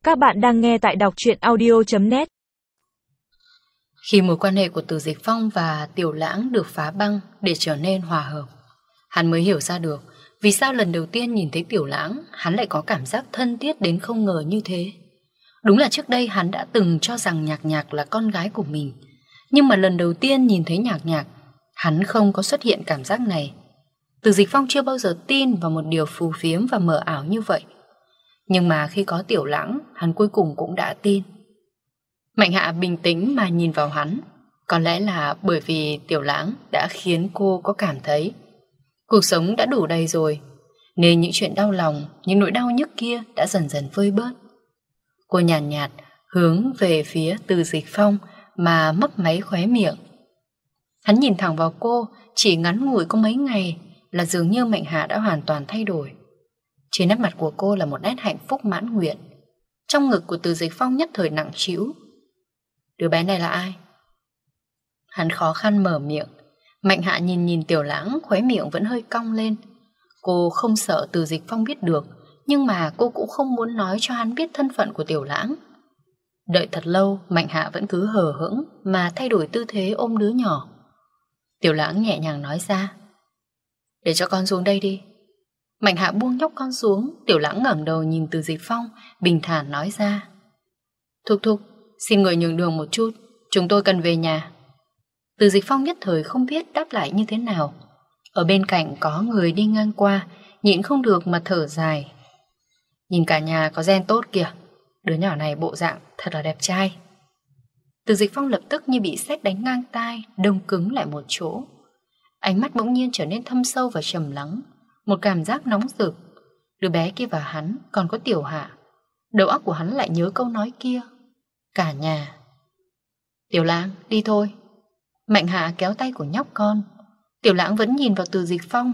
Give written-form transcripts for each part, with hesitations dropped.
Các bạn đang nghe tại đọc truyện audio.net. Khi mối quan hệ của Từ Dịch Phong và Tiểu Lãng được phá băng để trở nên hòa hợp, hắn mới hiểu ra được vì sao lần đầu tiên nhìn thấy Tiểu Lãng hắn lại có cảm giác thân thiết đến không ngờ như thế. Đúng là trước đây hắn đã từng cho rằng Nhạc Nhạc là con gái của mình, nhưng mà lần đầu tiên nhìn thấy Nhạc Nhạc, hắn không có xuất hiện cảm giác này. Từ Dịch Phong chưa bao giờ tin vào một điều phù phiếm và mờ ảo như vậy. Nhưng mà khi có Tiểu Lãng, hắn cuối cùng cũng đã tin. Mạnh Hạ bình tĩnh mà nhìn vào hắn. Có lẽ là bởi vì Tiểu Lãng đã khiến cô có cảm thấy cuộc sống đã đủ đầy rồi, nên những chuyện đau lòng, những nỗi đau nhức kia đã dần dần vơi bớt. Cô nhàn nhạt hướng về phía Từ Dịch Phong mà mấp máy khóe miệng. Hắn nhìn thẳng vào cô, chỉ ngắn ngủi có mấy ngày là dường như Mạnh Hạ đã hoàn toàn thay đổi. Trên nét mặt của cô là một nét hạnh phúc mãn nguyện. Trong ngực của Từ Dịch Phong nhất thời nặng trĩu. Đứa bé này là ai? Hắn khó khăn mở miệng. Mạnh Hạ nhìn Tiểu Lãng, khóe miệng vẫn hơi cong lên. Cô không sợ Từ Dịch Phong biết được, nhưng mà cô cũng không muốn nói cho hắn biết thân phận của Tiểu Lãng. Đợi thật lâu, Mạnh Hạ vẫn cứ hờ hững mà thay đổi tư thế ôm đứa nhỏ. Tiểu Lãng nhẹ nhàng nói ra: "Để cho con xuống đây đi." Mạnh Hạ buông nhóc con xuống. Tiểu Lãng ngẩng đầu nhìn Từ Dịch Phong, bình thản nói ra: "Thúc thúc, xin người nhường đường một chút, chúng tôi cần về nhà." Từ Dịch Phong nhất thời không biết đáp lại như thế nào. Ở bên cạnh có người đi ngang qua, nhịn không được mà thở dài. Nhìn cả nhà có gen tốt kìa, đứa nhỏ này bộ dạng thật là đẹp trai. Từ Dịch Phong lập tức như bị sét đánh ngang tai, đông cứng lại một chỗ. Ánh mắt bỗng nhiên trở nên thâm sâu và trầm lắng. Một cảm giác nóng rực. Đứa bé kia và hắn còn có Tiểu Hạ. Đầu óc của hắn lại nhớ câu nói kia: cả nhà. Tiểu Lãng, đi thôi. Mạnh Hạ kéo tay của nhóc con. Tiểu Lãng vẫn nhìn vào Từ Dịch Phong.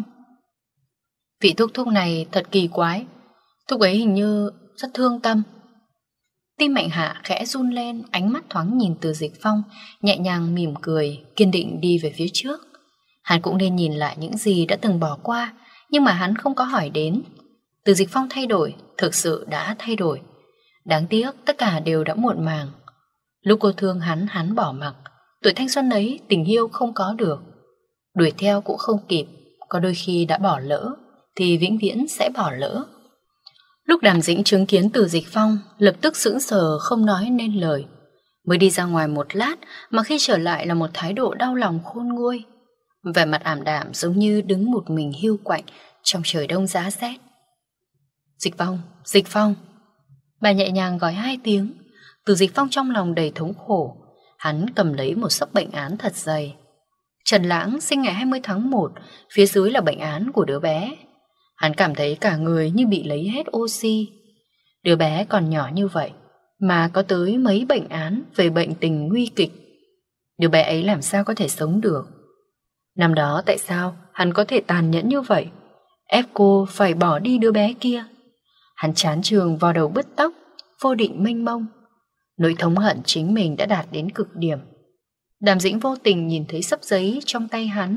Vị thúc thúc này thật kỳ quái. Thúc ấy hình như rất thương tâm. Tim Mạnh Hạ khẽ run lên, ánh mắt thoáng nhìn Từ Dịch Phong, nhẹ nhàng mỉm cười, kiên định đi về phía trước. Hắn cũng nên nhìn lại những gì đã từng bỏ qua, nhưng mà hắn không có hỏi đến. Từ Dịch Phong thay đổi, thực sự đã thay đổi. Đáng tiếc tất cả đều đã muộn màng. Lúc cô thương hắn, hắn bỏ mặc. Tuổi thanh xuân ấy tình yêu không có được, đuổi theo cũng không kịp. Có đôi khi đã bỏ lỡ thì vĩnh viễn sẽ bỏ lỡ. Lúc Đàm Dĩnh chứng kiến Từ Dịch Phong, lập tức sững sờ không nói nên lời. Mới đi ra ngoài một lát mà khi trở lại là một thái độ đau lòng khôn nguôi, vẻ mặt ảm đạm giống như đứng một mình hiu quạnh trong trời đông giá rét. Dịch Phong, Dịch Phong. Bà nhẹ nhàng gọi 2 tiếng. Từ Dịch Phong trong lòng đầy thống khổ. Hắn cầm lấy một xấp bệnh án thật dày. Trần Lãng sinh ngày 20 tháng 1, phía dưới là bệnh án của đứa bé. Hắn cảm thấy cả người như bị lấy hết oxy. Đứa bé còn nhỏ như vậy mà có tới mấy bệnh án về bệnh tình nguy kịch. Đứa bé ấy làm sao có thể sống được? Năm đó tại sao hắn có thể tàn nhẫn như vậy, ép cô phải bỏ đi đứa bé kia? Hắn chán chường vào đầu bứt tóc, vô định mênh mông. Nỗi thống hận chính mình đã đạt đến cực điểm. Đàm Dĩnh vô tình nhìn thấy xấp giấy trong tay hắn.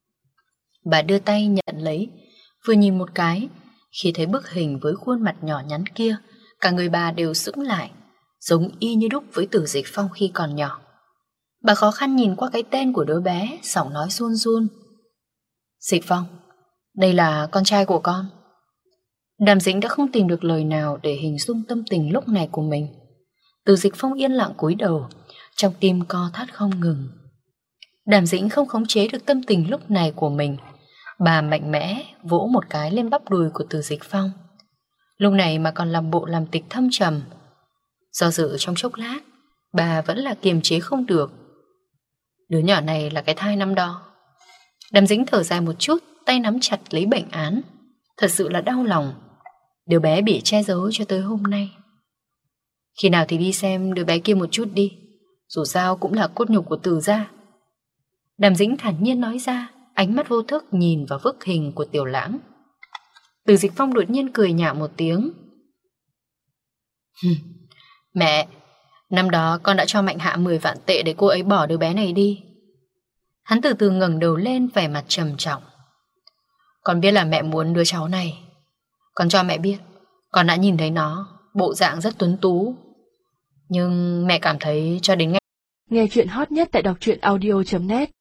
Bà đưa tay nhận lấy, vừa nhìn một cái. Khi thấy bức hình với khuôn mặt nhỏ nhắn kia, cả người bà đều sững lại, giống y như đúc với Từ Dịch Phong khi còn nhỏ. Bà khó khăn nhìn qua cái tên của đứa bé, giọng nói run run: Dịch Phong, đây là con trai của con. Đàm Dĩnh đã không tìm được lời nào để hình dung tâm tình lúc này của mình. Từ Dịch Phong yên lặng cúi đầu, trong tim co thắt không ngừng. Đàm Dĩnh không khống chế được tâm tình lúc này của mình. Bà mạnh mẽ vỗ một cái lên bắp đùi của Từ Dịch Phong. Lúc này mà còn làm bộ làm tịch thâm trầm. Do dự trong chốc lát, bà vẫn là kiềm chế không được. Đứa nhỏ này là cái thai năm đó. Đàm Dĩnh thở dài một chút, tay nắm chặt lấy bệnh án. Thật sự là đau lòng. Đứa bé bị che giấu cho tới hôm nay. Khi nào thì đi xem đứa bé kia một chút đi, dù sao cũng là cốt nhục của Từ gia. Đàm Dĩnh thản nhiên nói ra, ánh mắt vô thức nhìn vào bức hình của Tiểu Lãng. Từ Dịch Phong đột nhiên cười nhạo một tiếng. Mẹ, năm đó con đã cho Mạnh Hạ 10 vạn tệ để cô ấy bỏ đứa bé này đi. Hắn từ từ ngẩng đầu lên, vẻ mặt trầm trọng. Con biết là mẹ muốn đứa cháu này. Con cho mẹ biết, con đã nhìn thấy nó, bộ dạng rất tuấn tú. Nhưng mẹ cảm thấy cho đến ngày Nghe chuyện hot nhất tại đọc truyện audio.net